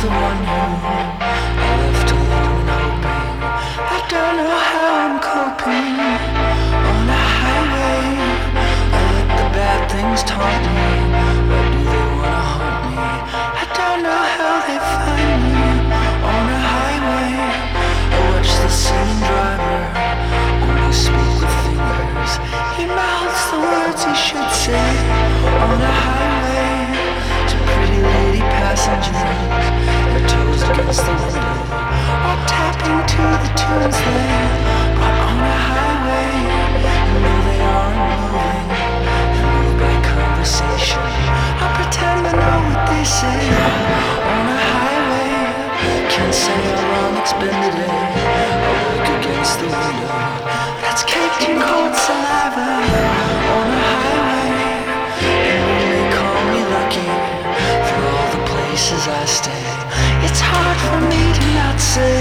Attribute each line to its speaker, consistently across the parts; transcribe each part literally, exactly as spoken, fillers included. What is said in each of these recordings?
Speaker 1: the one who I left alone hoping. I don't know how I'm coping. On a highway, I let the bad things taunt me. Why do they wanna haunt me? I don't know how they find me. On a highway, I watch the same driver only speak with fingers. He mouths the words he should say. On a highway, to pretty lady passengers, their toes against the window, or tapping to the tunes there. But on a highway, you know they aren't moving. They're moved by conversation. I pretend I know what they say. On a highway, can't say how long it's been today. I work against the window that's caked in cold saliva. On a highway, and they call me lucky for all the places I stay. It's hard for me to not say.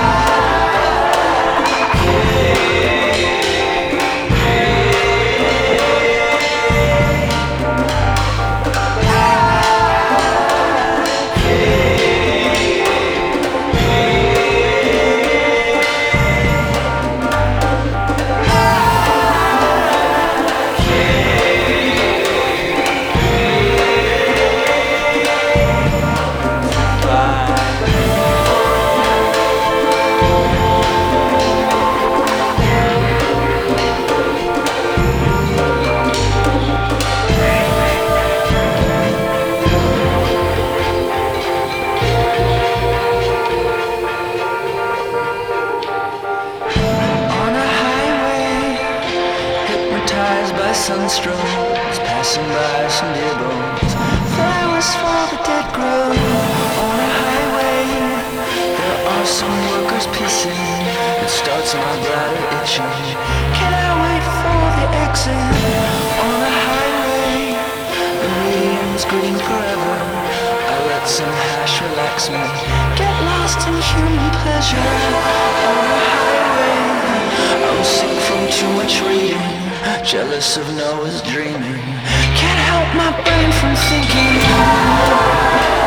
Speaker 1: By sunstrokes, passing by some dear bones, flowers for the dead grow. On a highway, there are some workers pissing. It starts my bladder itching. Can I wait for the exit? On a highway, the medium's green forever. I let some hash relax me, get lost in human pleasure. On a highway, I'm sick from too much reading, jealous of Noah's dreaming. Can't help my brain from thinking.